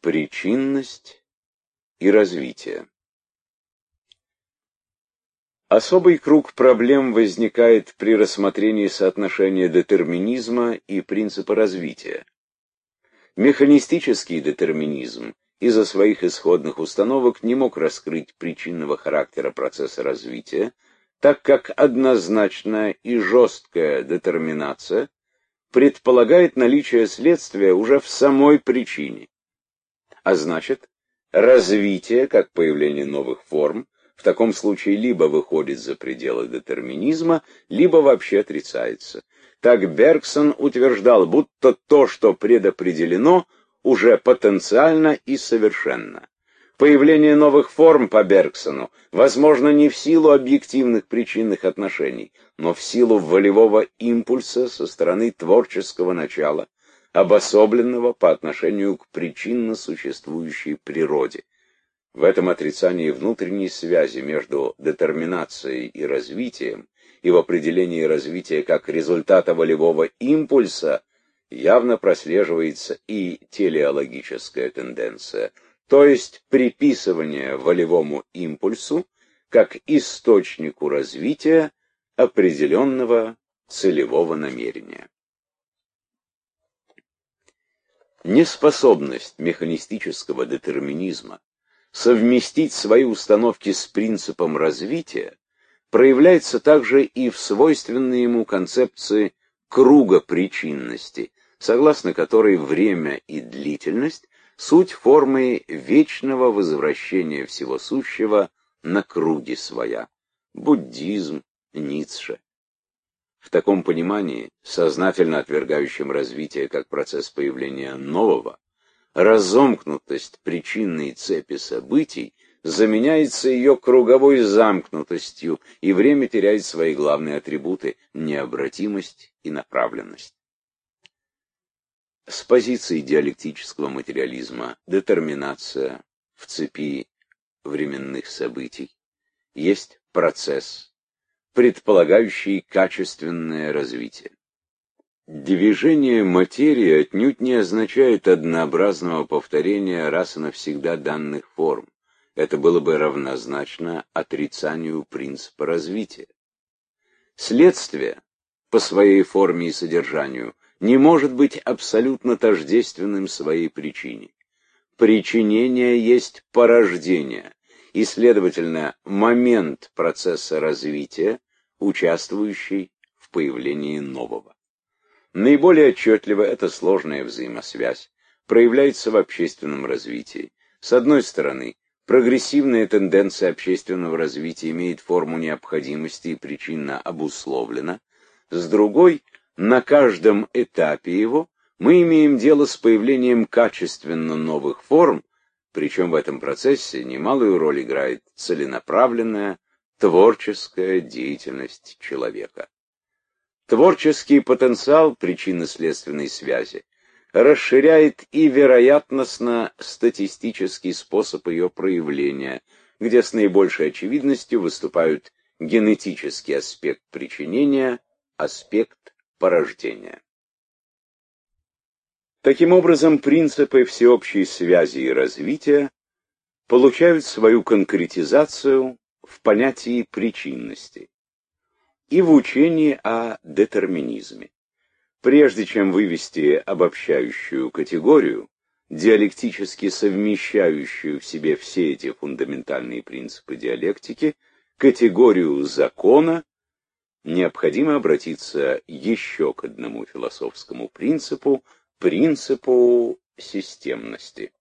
Причинность и развитие. Особый круг проблем возникает при рассмотрении соотношения детерминизма и принципа развития. Механистический детерминизм из-за своих исходных установок не мог раскрыть причинного характера процесса развития, так как однозначная и жесткая детерминация предполагает наличие следствия уже в самой причине. А значит, развитие, как появление новых форм, в таком случае либо выходит за пределы детерминизма, либо вообще отрицается. Так Бергсон утверждал, будто то, что предопределено, уже потенциально и совершенно. Появление новых форм по Бергсону возможно не в силу объективных причинных отношений, но в силу волевого импульса со стороны творческого начала, обособленного по отношению к причинно существующей природе. В этом отрицании внутренней связи между детерминацией и развитием и в определении развития как результата волевого импульса явно прослеживается и телеологическая тенденция, то есть приписывание волевому импульсу как источнику развития определенного целевого намерения. Неспособность механистического детерминизма совместить свои установки с принципом развития проявляется также и в свойственной ему концепции круга причинности, согласно которой время и длительность — суть формы вечного возвращения всего сущего на круги своя. Буддизм, Ницше. В таком понимании, сознательно отвергающем развитие как процесс появления нового, разомкнутость причинной цепи событий заменяется ее круговой замкнутостью, и время теряет свои главные атрибуты — необратимость и направленность. С позиции диалектического материализма детерминация в цепи временных событий есть процесс, предполагающий качественное развитие. Движение материи отнюдь не означает однообразного повторения раз и навсегда данных форм. Это было бы равнозначно отрицанию принципа развития. Следствие, по своей форме и содержанию, не может быть абсолютно тождественным своей причине. Причинение есть порождение, и, следовательно, момент процесса развития, участвующий в появлении нового. Наиболее отчетливо эта сложная взаимосвязь проявляется в общественном развитии. С одной стороны, прогрессивная тенденция общественного развития имеет форму необходимости и причинно обусловлена. С другой, на каждом этапе его мы имеем дело с появлением качественно новых форм, причем в этом процессе немалую роль играет целенаправленная творческая деятельность человека. Творческий потенциал причинно-следственной связи расширяет и вероятностно-статистический способ ее проявления, где с наибольшей очевидностью выступают генетический аспект причинения, аспект порождения. Таким образом, принципы всеобщей связи и развития получают свою конкретизацию в понятии причинности и в учении о детерминизме. Прежде чем вывести обобщающую категорию, диалектически совмещающую в себе все эти фундаментальные принципы диалектики, категорию закона, необходимо обратиться еще к одному философскому принципу, принципу системности.